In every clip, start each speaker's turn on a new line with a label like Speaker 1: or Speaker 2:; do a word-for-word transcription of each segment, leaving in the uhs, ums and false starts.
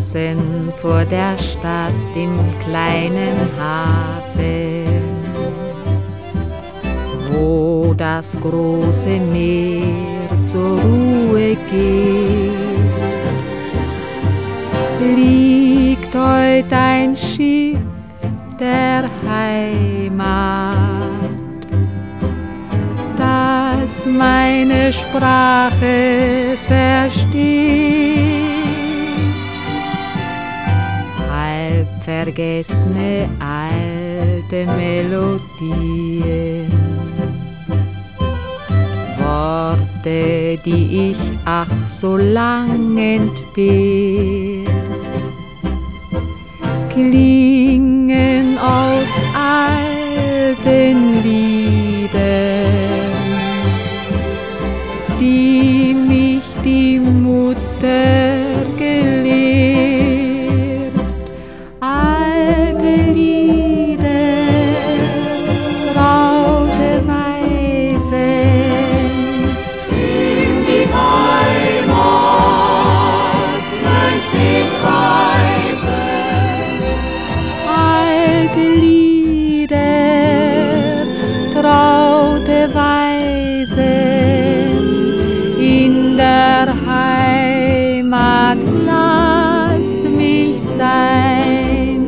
Speaker 1: saßen vor der Stadt im kleinen Hafen, wo das große Meer zur Ruhe geht. Liegt heut ein Schiff der Heimat, das meine Sprache versteht. Halb vergessene alte Melodien, Worte, die ich ach so lang entbehrt, klingen aus alten Liedern, die mich die Mutter gelehrt. Alte Lieder, traute Weisen, in die Heimat möchte ich reisen. Alte Lieder, traute Weisen, in der Heimat lasst mich sein.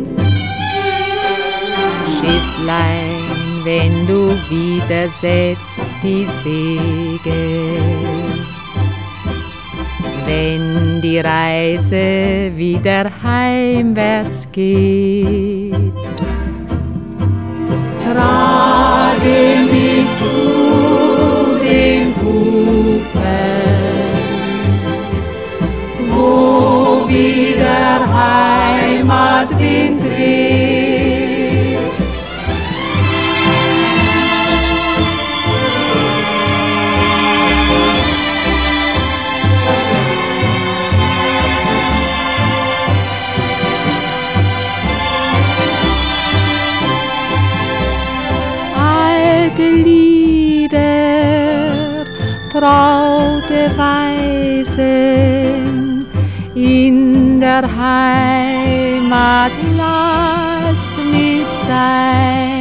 Speaker 1: Schifflein, wenn du wieder setzt die Segel, wenn die Reise wieder heimwärts geht, trage mich zu den Ufern, wo wieder Heimatwind weht. Alte Lieder, traute Weisen, in der Heimat lasst mich sein.